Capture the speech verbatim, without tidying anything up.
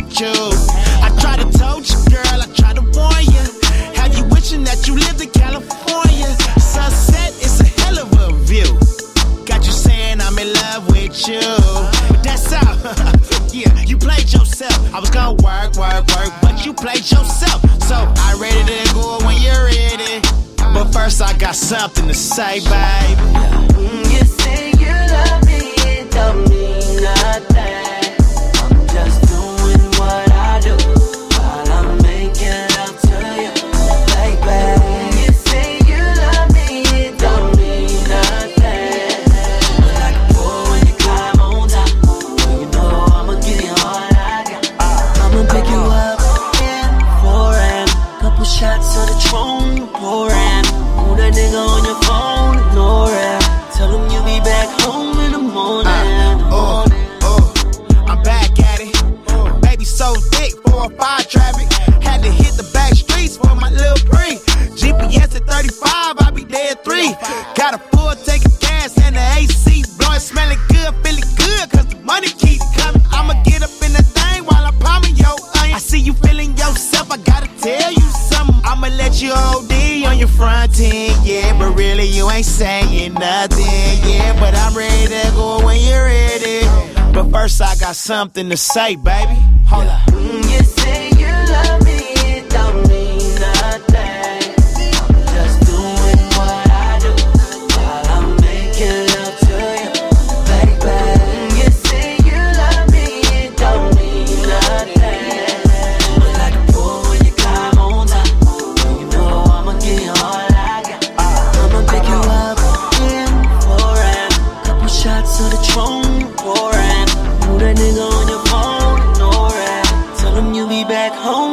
with you. I tried to told you, girl, I tried to warn you. Have you wishing that you lived in California? Sunset is a hell of a view. Got you saying I'm in love with you. That's all. Yeah, you played yourself. I was gonna work, work, work, but you played yourself. So I ready to go when you're ready. But first I got something to say, baby. Mm, you say you love me, it don't mean nothing. I'm just doing what I do while I'm making love to you, baby. Mm, you say you love me, it don't mean nothing. But like a bull when you climb on top, well, you know I'ma give you all I got. I'ma pick you up in foreign, couple shots of the Tron pouring. Who that nigga on your phone, ignore it. Tell him you'll be back home in the morning. Uh, oh, oh, I'm back at it. Uh, baby so thick, four or five traffic. Had to hit the back streets for my little pre. G P S at thirty-five, I'll be there at three. Got a full tank of gas and the A C blowing, smelling good, feeling good, cause the money keep coming. I'ma get up in that thing while I'm palming your onion. I see you feeling yourself, I gotta tell you something. I'ma let you O D on your front end, yeah, but really you ain't saying nothing, yeah, but I'm ready to go when you're ready. But first I got something to say, baby. Hold up. Mm, you say you love me, it don't mean nothing. I'm just doing what I do while I'm making love to you, baby. Mm, you say you love me, it don't mean nothing. But like a bull when you climb on top, you know I'ma give you all I got. I'ma pick you up in foreign, couple shots of the Tron pouring. Who that nigga on your phone, ignore it. Tell him you'll be back home